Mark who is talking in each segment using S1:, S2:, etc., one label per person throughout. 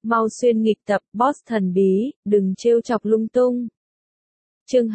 S1: Mau xuyên nghịch tập, boss thần bí, đừng trêu chọc lung tung. Chương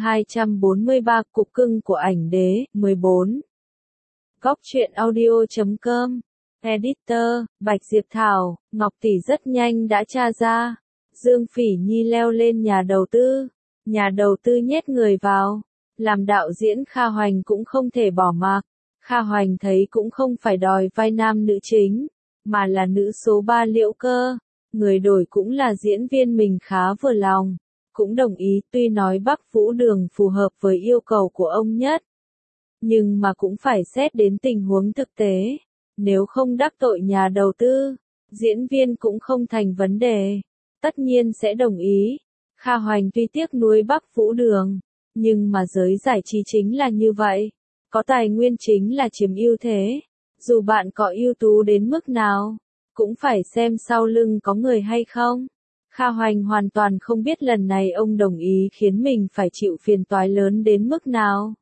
S1: 243 Cục cưng của ảnh đế, 14. Góc truyện audio.com. Editor, Bạch Diệp Thảo, Ngọc Tỷ rất nhanh đã tra ra. Dương Phỉ Nhi leo lên nhà đầu tư. Nhà đầu tư nhét người vào. Làm đạo diễn Kha Hoành cũng không thể bỏ mặc. Kha Hoành thấy cũng không phải đòi vai nam nữ chính, mà là nữ số 3 Liễu Cơ. Người đổi cũng là diễn viên mình khá vừa lòng. Cũng đồng ý, tuy nói Bắc Vũ Đường phù hợp với yêu cầu của ông nhất. Nhưng mà cũng phải xét đến tình huống thực tế. Nếu không đắc tội nhà đầu tư, diễn viên cũng không thành vấn đề. Tất nhiên sẽ đồng ý. Kha Hoành tuy tiếc nuối Bắc Vũ Đường, nhưng mà giới giải trí chính là như vậy. Có tài nguyên chính là chiếm ưu thế. Dù bạn có ưu tú đến mức nào, cũng phải xem sau lưng có người hay không. Kha Hoành hoàn toàn không biết lần này ông đồng ý khiến mình phải chịu phiền toái lớn đến mức nào.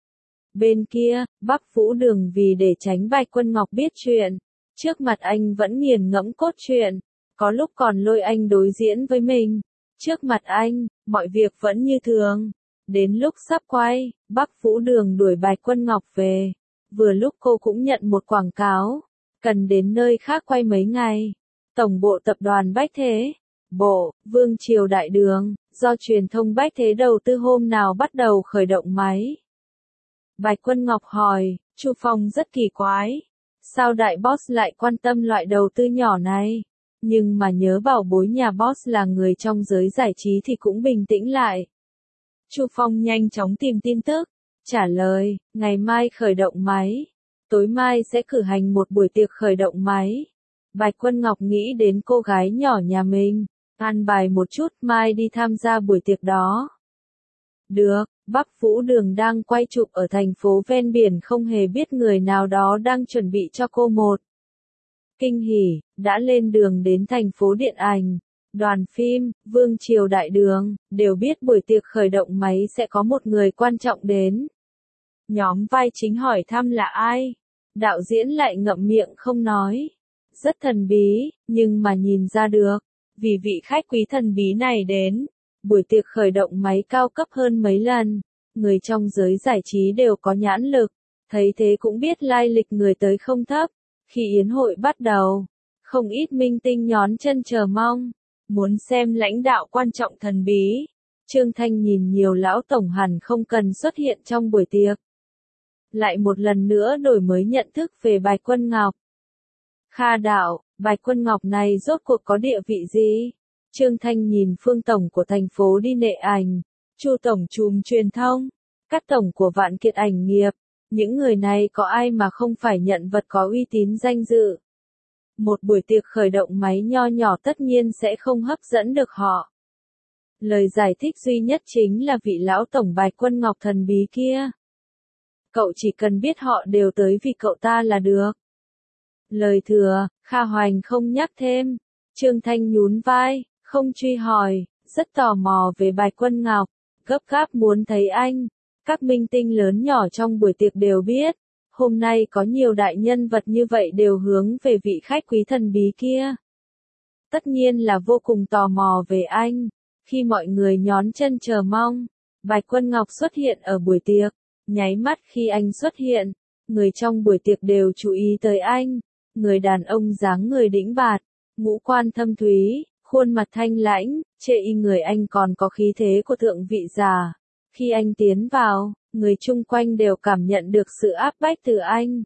S1: Bên kia, Bắc Vũ Đường vì để tránh Bạch Quân Ngọc biết chuyện, trước mặt anh vẫn nghiền ngẫm cốt truyện, có lúc còn lôi anh đối diễn với mình. Trước mặt anh, mọi việc vẫn như thường. Đến lúc sắp quay, Bắc Vũ Đường đuổi Bạch Quân Ngọc về. Vừa lúc cô cũng nhận một quảng cáo, cần đến nơi khác quay mấy ngày. Tổng bộ tập đoàn Bách Thế, Bộ, Vương Triều Đại Đường, do truyền thông Bách Thế đầu tư hôm nào bắt đầu khởi động máy. Bạch Quân Ngọc hỏi, Chu Phong rất kỳ quái. Sao đại boss lại quan tâm loại đầu tư nhỏ này? Nhưng mà nhớ bảo bối nhà boss là người trong giới giải trí thì cũng bình tĩnh lại. Chu Phong nhanh chóng tìm tin tức, trả lời, ngày mai khởi động máy. Tối mai sẽ cử hành một buổi tiệc khởi động máy. Bạch Quân Ngọc nghĩ đến cô gái nhỏ nhà mình, an bài một chút mai đi tham gia buổi tiệc đó. Được, Bắc Vũ Đường đang quay chụp ở thành phố ven biển không hề biết người nào đó đang chuẩn bị cho cô một kinh hỉ, đã lên đường đến thành phố điện ảnh. Đoàn phim, Vương Triều Đại Đường, đều biết buổi tiệc khởi động máy sẽ có một người quan trọng đến. Nhóm vai chính hỏi thăm là ai? Đạo diễn lại ngậm miệng không nói. Rất thần bí, nhưng mà nhìn ra được, vì vị khách quý thần bí này đến. Buổi tiệc khởi động máy cao cấp hơn mấy lần. Người trong giới giải trí đều có nhãn lực. Thấy thế cũng biết lai lịch người tới không thấp. Khi yến hội bắt đầu, không ít minh tinh nhón chân chờ mong. Muốn xem lãnh đạo quan trọng thần bí. Trương Thanh nhìn nhiều lão tổng hẳn không cần xuất hiện trong buổi tiệc. Lại một lần nữa đổi mới nhận thức về Bạch Quân Ngọc. Kha đạo, Bạch Quân Ngọc này rốt cuộc có địa vị gì? Trương Thanh nhìn Phương tổng của thành phố đi nệ ảnh, Chu tổng trùm truyền thông, các tổng của Vạn Kiệt ảnh nghiệp. Những người này có ai mà không phải nhận vật có uy tín danh dự. Một buổi tiệc khởi động máy nho nhỏ tất nhiên sẽ không hấp dẫn được họ. Lời giải thích duy nhất chính là vị lão tổng Bạch Quân Ngọc thần bí kia. Cậu chỉ cần biết họ đều tới vì cậu ta là được. Lời thừa, Kha Hoành không nhắc thêm. Trương Thanh nhún vai, không truy hỏi, rất tò mò về Bạch Quân Ngọc, gấp gáp muốn thấy anh. Các minh tinh lớn nhỏ trong buổi tiệc đều biết, hôm nay có nhiều đại nhân vật như vậy đều hướng về vị khách quý thần bí kia. Tất nhiên là vô cùng tò mò về anh. Khi mọi người nhón chân chờ mong, Bạch Quân Ngọc xuất hiện ở buổi tiệc. Nháy mắt khi anh xuất hiện, người trong buổi tiệc đều chú ý tới anh. Người đàn ông dáng người đĩnh bạt, ngũ quan thâm thúy, khuôn mặt thanh lãnh, chê y người anh còn có khí thế của thượng vị già. Khi anh tiến vào, người chung quanh đều cảm nhận được sự áp bách từ anh.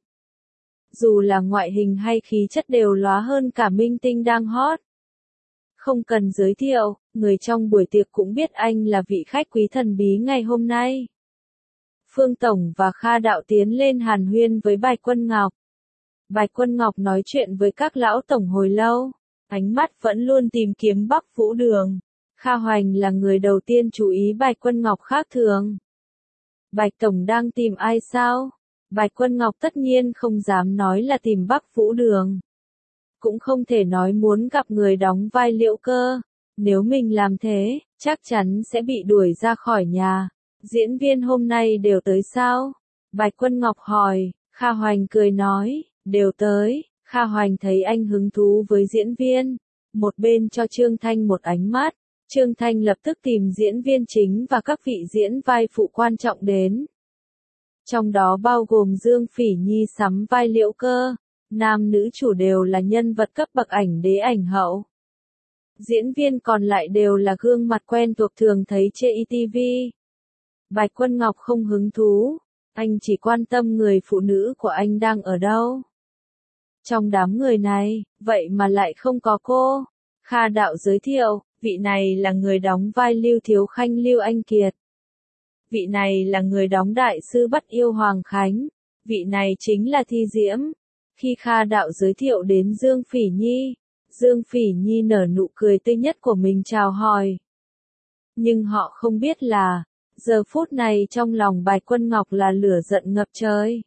S1: Dù là ngoại hình hay khí chất đều lóa hơn cả minh tinh đang hot. Không cần giới thiệu, người trong buổi tiệc cũng biết anh là vị khách quý thần bí ngày hôm nay. Phương Tổng và Kha Đạo tiến lên hàn huyên với Bạch Quân Ngọc. Bạch Quân Ngọc nói chuyện với các lão tổng hồi lâu, ánh mắt vẫn luôn tìm kiếm Bắc Vũ Đường. Kha Hoành là người đầu tiên chú ý Bạch Quân Ngọc khác thường. Bạch Tổng đang tìm ai sao? Bạch Quân Ngọc tất nhiên không dám nói là tìm Bắc Vũ Đường. Cũng không thể nói muốn gặp người đóng vai Liễu Cơ. Nếu mình làm thế, chắc chắn sẽ bị đuổi ra khỏi nhà. Diễn viên hôm nay đều tới sao? Bạch Quân Ngọc hỏi. Kha Hoành cười nói, đều tới. Kha Hoành thấy anh hứng thú với diễn viên, một bên cho Trương Thanh một ánh mắt. Trương Thanh lập tức tìm diễn viên chính và các vị diễn vai phụ quan trọng đến. Trong đó bao gồm Dương Phỉ Nhi sắm vai Liễu Cơ, nam nữ chủ đều là nhân vật cấp bậc ảnh đế ảnh hậu. Diễn viên còn lại đều là gương mặt quen thuộc thường thấy trên ETV. Bạch Quân Ngọc không hứng thú, anh chỉ quan tâm người phụ nữ của anh đang ở đâu. Trong đám người này, vậy mà lại không có cô. Kha Đạo giới thiệu, vị này là người đóng vai Lưu Thiếu Khanh Lưu Anh Kiệt. Vị này là người đóng đại sư bắt yêu Hoàng Khánh. Vị này chính là Thi Diễm. Khi Kha Đạo giới thiệu đến Dương Phỉ Nhi, Dương Phỉ Nhi nở nụ cười tươi nhất của mình chào hỏi. Nhưng họ không biết là, giờ phút này trong lòng Bạch Quân Ngọc là lửa giận ngập trời.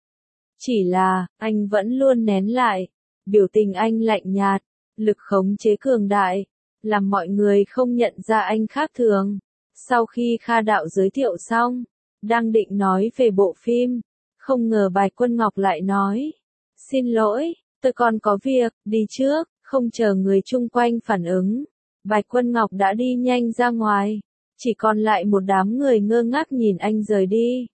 S1: Chỉ là, anh vẫn luôn nén lại, biểu tình anh lạnh nhạt, lực khống chế cường đại, làm mọi người không nhận ra anh khác thường. Sau khi Kha Đạo giới thiệu xong, đang định nói về bộ phim, không ngờ Bạch Quân Ngọc lại nói, xin lỗi, tôi còn có việc, đi trước, không chờ người chung quanh phản ứng. Bạch Quân Ngọc đã đi nhanh ra ngoài, chỉ còn lại một đám người ngơ ngác nhìn anh rời đi.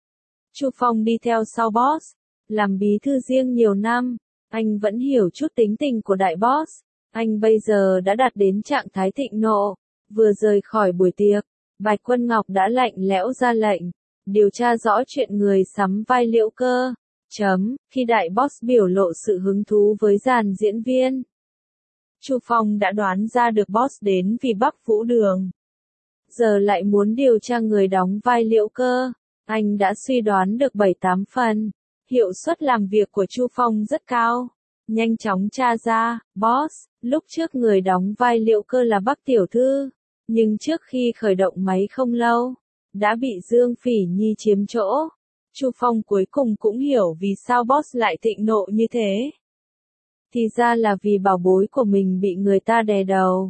S1: Chu Phong đi theo sau boss, làm bí thư riêng nhiều năm, anh vẫn hiểu chút tính tình của đại boss. Anh bây giờ đã đạt đến trạng thái thịnh nộ, vừa rời khỏi buổi tiệc, Bạch Quân Ngọc đã lạnh lẽo ra lệnh, điều tra rõ chuyện người sắm vai Liễu Cơ. Khi đại boss biểu lộ sự hứng thú với dàn diễn viên, Chu Phong đã đoán ra được boss đến vì Bắc Vũ Đường. Giờ lại muốn điều tra người đóng vai Liễu Cơ, anh đã suy đoán được 7-8 phần. Hiệu suất làm việc của Chu Phong rất cao. Nhanh chóng tra ra, boss, lúc trước người đóng vai Liễu Cơ là Bắc Tiểu Thư, nhưng trước khi khởi động máy không lâu, đã bị Dương Phỉ Nhi chiếm chỗ. Chu Phong cuối cùng cũng hiểu vì sao boss lại thịnh nộ như thế. Thì ra là vì bảo bối của mình bị người ta đè đầu.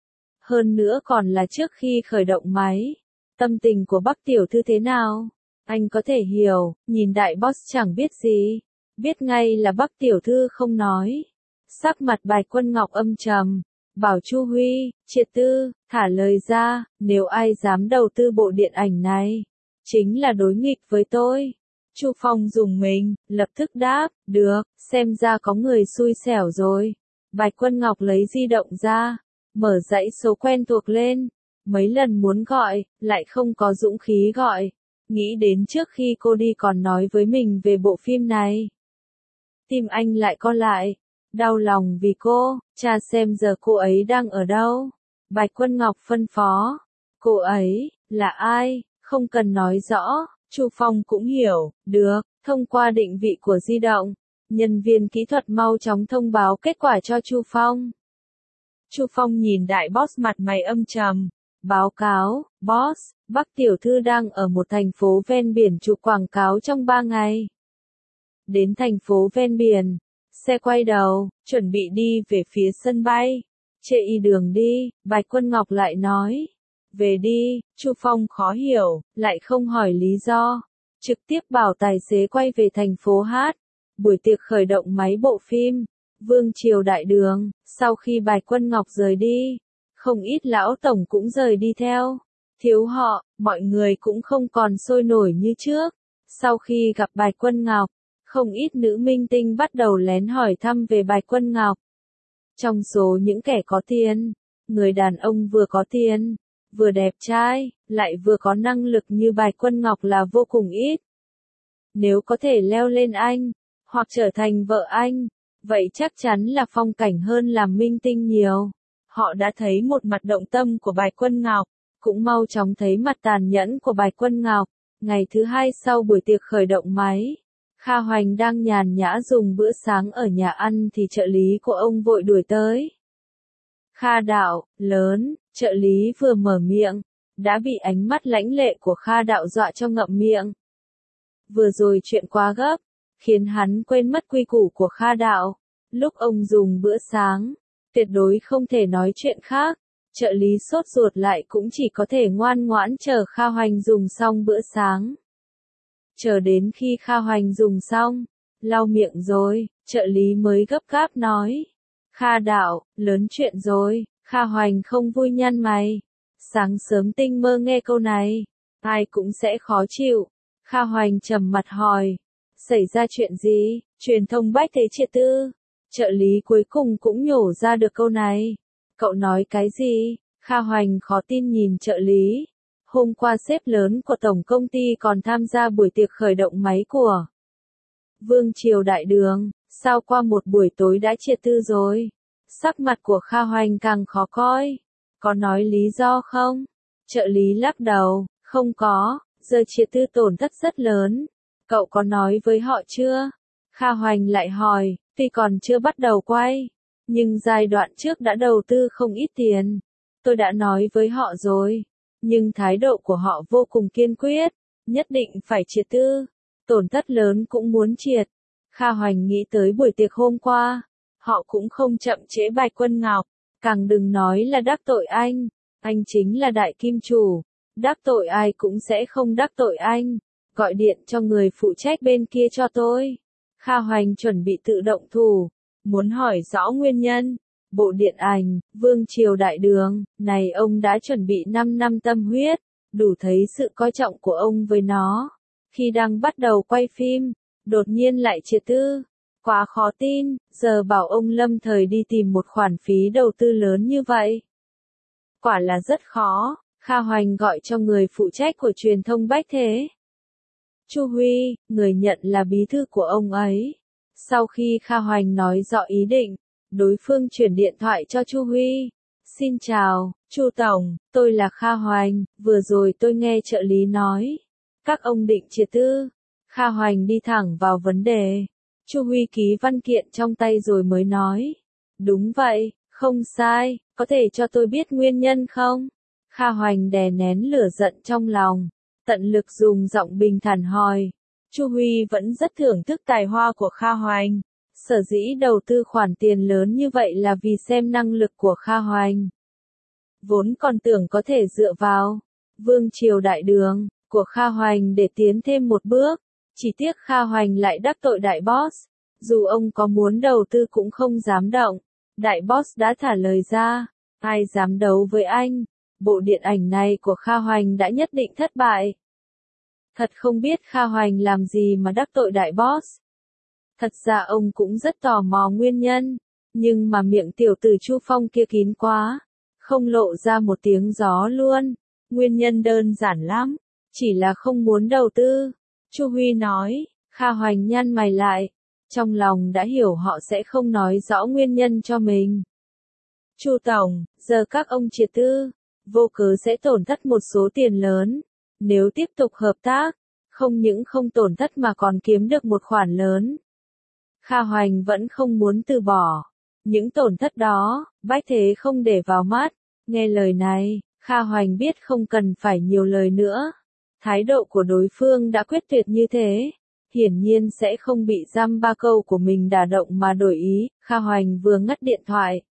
S1: Hơn nữa còn là trước khi khởi động máy. Tâm tình của Bắc Tiểu Thư thế nào? Anh có thể hiểu, nhìn đại boss chẳng biết gì. Biết ngay là Bắc Tiểu Thư không nói. Sắc mặt Bạch Quân Ngọc âm trầm, bảo Chu Huy, triệt tư, thả lời ra, nếu ai dám đầu tư bộ điện ảnh này, chính là đối nghịch với tôi. Chu Phong dùng mình, lập tức đáp, được, xem ra có người xui xẻo rồi. Bạch Quân Ngọc lấy di động ra, mở dãy số quen thuộc lên, mấy lần muốn gọi, lại không có dũng khí gọi. Nghĩ đến trước khi cô đi còn nói với mình về bộ phim này. Tim anh lại co lại, đau lòng vì cô, cha xem giờ cô ấy đang ở đâu. Bạch Quân Ngọc phân phó, cô ấy, là ai, không cần nói rõ, Chu Phong cũng hiểu, được, thông qua định vị của di động, nhân viên kỹ thuật mau chóng thông báo kết quả cho Chu Phong. Chu Phong nhìn đại boss mặt mày âm trầm, báo cáo, boss, Bắc Tiểu Thư đang ở một thành phố ven biển chụp quảng cáo trong 3 ngày. Đến thành phố ven biển, xe quay đầu, chuẩn bị đi về phía sân bay. Chệ y đường đi, Bạch Quân Ngọc lại nói. Về đi, Chu Phong khó hiểu, lại không hỏi lý do. Trực tiếp bảo tài xế quay về thành phố hát. Buổi tiệc khởi động máy bộ phim, Vương Triều Đại Đường, sau khi Bạch Quân Ngọc rời đi, không ít lão tổng cũng rời đi theo. Thiếu họ, mọi người cũng không còn sôi nổi như trước. Sau khi gặp Bạch Quân Ngọc, không ít nữ minh tinh bắt đầu lén hỏi thăm về Bạch Quân Ngọc. Trong số những kẻ có tiền, người đàn ông vừa có tiền, vừa đẹp trai, lại vừa có năng lực như Bạch Quân Ngọc là vô cùng ít. Nếu có thể leo lên anh, hoặc trở thành vợ anh, vậy chắc chắn là phong cảnh hơn làm minh tinh nhiều. Họ đã thấy một mặt động tâm của Bạch Quân Ngọc, cũng mau chóng thấy mặt tàn nhẫn của Bạch Quân Ngọc. Ngày thứ hai sau buổi tiệc khởi động máy, Kha Hoành đang nhàn nhã dùng bữa sáng ở nhà ăn thì trợ lý của ông vội đuổi tới. Kha Đạo, lớn, trợ lý vừa mở miệng, đã bị ánh mắt lãnh lệ của Kha Đạo dọa cho ngậm miệng. Vừa rồi chuyện quá gấp, khiến hắn quên mất quy củ của Kha Đạo. Lúc ông dùng bữa sáng, tuyệt đối không thể nói chuyện khác. Trợ lý sốt ruột lại cũng chỉ có thể ngoan ngoãn chờ Kha Hoành dùng xong bữa sáng. Chờ đến khi Kha Hoành dùng xong, lau miệng rồi, trợ lý mới gấp gáp nói. Kha đạo, lớn chuyện rồi. Kha Hoành không vui nhăn mày. Sáng sớm tinh mơ nghe câu này, ai cũng sẽ khó chịu. Kha Hoành trầm mặt hỏi, xảy ra chuyện gì? Truyền thông bách thế triệt tư. Trợ lý cuối cùng cũng nhổ ra được câu này. Cậu nói cái gì? Kha Hoành khó tin nhìn trợ lý. Hôm qua sếp lớn của tổng công ty còn tham gia buổi tiệc khởi động máy của Vương Triều Đại Đường, sao qua một buổi tối đã triệt tư rồi? Sắc mặt của Kha Hoành càng khó coi. Có nói lý do không? Trợ lý lắc đầu, không có, giờ triệt tư tổn thất rất lớn. Cậu có nói với họ chưa? Kha Hoành lại hỏi, tuy còn chưa bắt đầu quay, nhưng giai đoạn trước đã đầu tư không ít tiền. Tôi đã nói với họ rồi, nhưng thái độ của họ vô cùng kiên quyết, nhất định phải triệt tư. Tổn thất lớn cũng muốn triệt. Kha Hoành nghĩ tới buổi tiệc hôm qua, họ cũng không chậm trễ Bạch Quân Ngọc, càng đừng nói là đắc tội anh chính là đại kim chủ, đắc tội ai cũng sẽ không đắc tội anh. Gọi điện cho người phụ trách bên kia cho tôi. Kha Hoành chuẩn bị tự động thủ, muốn hỏi rõ nguyên nhân. Bộ điện ảnh, Vương Triều Đại Đường, này ông đã chuẩn bị 5 năm tâm huyết, đủ thấy sự coi trọng của ông với nó. Khi đang bắt đầu quay phim, đột nhiên lại triệt tư. Quá khó tin, giờ bảo ông lâm thời đi tìm một khoản phí đầu tư lớn như vậy. Quả là rất khó. Kha Hoành gọi cho người phụ trách của truyền thông bách thế. Chu Huy, người nhận là bí thư của ông ấy. Sau khi Kha Hoành nói rõ ý định, đối phương chuyển điện thoại cho Chu Huy. Xin chào, Chu Tổng, tôi là Kha Hoành, vừa rồi tôi nghe trợ lý nói. Các ông định triệt tư. Kha Hoành đi thẳng vào vấn đề. Chu Huy ký văn kiện trong tay rồi mới nói. Đúng vậy, không sai, có thể cho tôi biết nguyên nhân không? Kha Hoành đè nén lửa giận trong lòng, tận lực dùng giọng bình thản hỏi. Chu Huy vẫn rất thưởng thức tài hoa của Kha Hoành. Sở dĩ đầu tư khoản tiền lớn như vậy là vì xem năng lực của Kha Hoành. Vốn còn tưởng có thể dựa vào Vương Triều Đại Đường của Kha Hoành để tiến thêm một bước. Chỉ tiếc Kha Hoành lại đắc tội đại boss. Dù ông có muốn đầu tư cũng không dám động. Đại boss đã thả lời ra. Ai dám đấu với anh? Bộ điện ảnh này của Kha Hoành đã nhất định thất bại. Thật không biết Kha Hoành làm gì mà đắc tội đại boss. Thật ra ông cũng rất tò mò nguyên nhân. Nhưng mà miệng tiểu tử Chu Phong kia kín quá. Không lộ ra một tiếng gió luôn. Nguyên nhân đơn giản lắm. Chỉ là không muốn đầu tư. Chu Huy nói. Kha Hoành nhăn mày lại. Trong lòng đã hiểu họ sẽ không nói rõ nguyên nhân cho mình. Chu Tổng, giờ các ông triệt tư, vô cớ sẽ tổn thất một số tiền lớn. Nếu tiếp tục hợp tác, không những không tổn thất mà còn kiếm được một khoản lớn. Kha Hoành vẫn không muốn từ bỏ. Những tổn thất đó, bách thế không để vào mắt. Nghe lời này, Kha Hoành biết không cần phải nhiều lời nữa. Thái độ của đối phương đã quyết tuyệt như thế. Hiển nhiên sẽ không bị dăm ba câu của mình đả động mà đổi ý. Kha Hoành vừa ngắt điện thoại.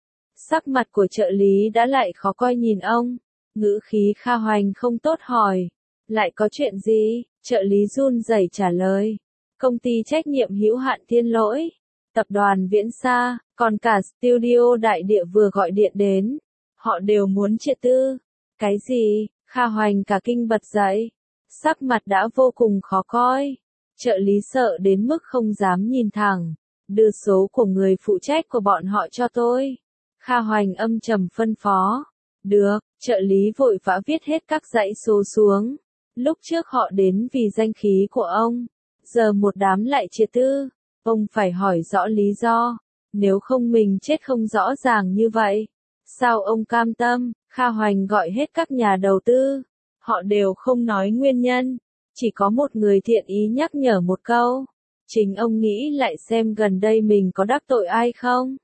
S1: Sắc mặt của trợ lý đã lại khó coi nhìn ông. Ngữ khí Kha Hoành không tốt hỏi. Lại có chuyện gì? Trợ lý run rẩy trả lời. Công ty trách nhiệm hữu hạn Thiên Lỗi, tập đoàn Viễn Sa, còn cả studio Đại Địa vừa gọi điện đến. Họ đều muốn triệt tư. Cái gì? Kha Hoành cả kinh bật dậy. Sắc mặt đã vô cùng khó coi. Trợ lý sợ đến mức không dám nhìn thẳng. Đưa số của người phụ trách của bọn họ cho tôi. Kha Hoành âm trầm phân phó. Được, trợ lý vội vã viết hết các dãy số xuống. Lúc trước họ đến vì danh khí của ông. Giờ một đám lại triệt tư. Ông phải hỏi rõ lý do. Nếu không mình chết không rõ ràng như vậy. Sao ông cam tâm? Kha Hoành gọi hết các nhà đầu tư. Họ đều không nói nguyên nhân. Chỉ có một người thiện ý nhắc nhở một câu. Chính ông nghĩ lại xem gần đây mình có đắc tội ai không?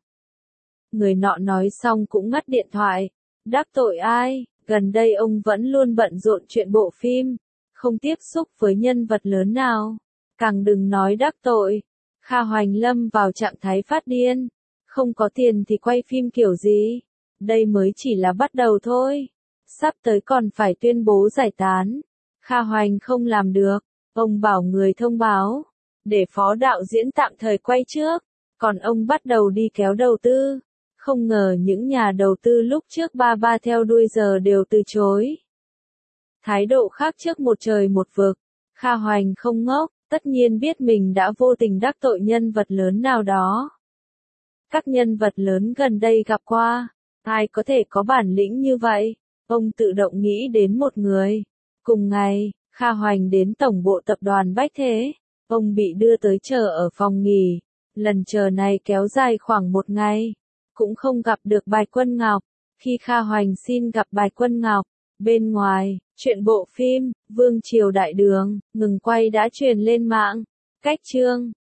S1: Người nọ nói xong cũng ngắt điện thoại. Đắc tội ai? Gần đây ông vẫn luôn bận rộn chuyện bộ phim. Không tiếp xúc với nhân vật lớn nào. Càng đừng nói đắc tội. Kha Hoành lâm vào trạng thái phát điên. Không có tiền thì quay phim kiểu gì? Đây mới chỉ là bắt đầu thôi. Sắp tới còn phải tuyên bố giải tán. Kha Hoành không làm được. Ông bảo người thông báo. Để phó đạo diễn tạm thời quay trước. Còn ông bắt đầu đi kéo đầu tư. Không ngờ những nhà đầu tư lúc trước ba theo đuôi giờ đều từ chối. Thái độ khác trước một trời một vực. Kha Hoành không ngốc, tất nhiên biết mình đã vô tình đắc tội nhân vật lớn nào đó. Các nhân vật lớn gần đây gặp qua, ai có thể có bản lĩnh như vậy? Ông tự động nghĩ đến một người. Cùng ngày, Kha Hoành đến tổng bộ tập đoàn Bách Thế. Ông bị đưa tới chờ ở phòng nghỉ. Lần chờ này kéo dài khoảng một ngày. Cũng không gặp được Bạch Quân Ngọc. Khi Kha Hoành xin gặp Bạch Quân Ngọc, bên ngoài, chuyện bộ phim Vương Triều Đại Đường ngừng quay đã truyền lên mạng. Cách chương